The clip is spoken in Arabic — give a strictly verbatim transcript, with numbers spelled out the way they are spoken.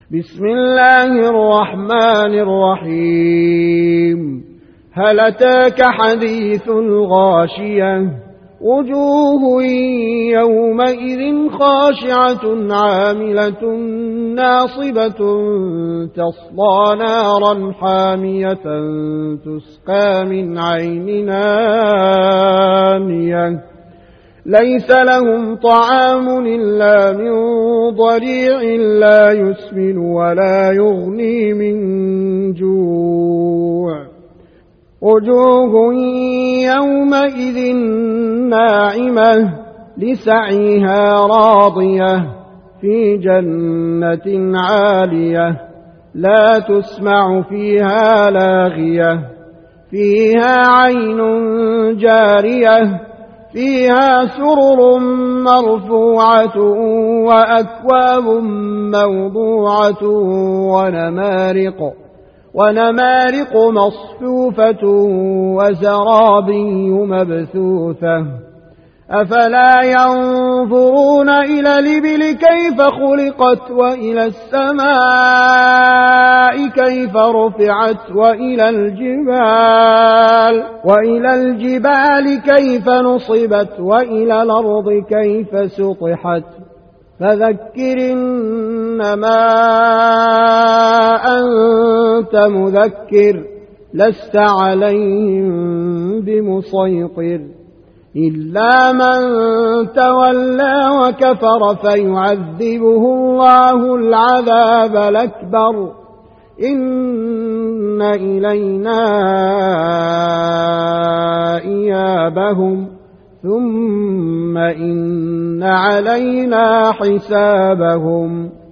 بسم الله الرحمن الرحيم. هل أتاك حديث الغاشية؟ وجوه يومئذ خاشعة عاملة ناصبة تصلى نارا حامية تسقى من عين آنية ليس لهم طعام إلا من ضريع لا يسمن ولا يغني من جوع. وجوه يومئذ ناعمة لسعيها راضية في جنة عالية لا تسمع فيها لاغية فيها عين جارية فيها سرر مرفوعة وأكواب موضوعة ونمارق ونمارق مصفوفة وزرابي مبثوثة. أفلا ينظرون إلى الإبل كيف خلقت وإلى السماء كيف رفعت وإلى الجبال وإلى الجبال كيف نصبت وإلى الأرض كيف سطحت. فذكر إنما أنت مذكر لست عليهم بمسيطر إلا من تولى وكفر فيعذبه الله العذاب الأكبر. إن إلينا إيابهم ثم إن علينا حسابهم.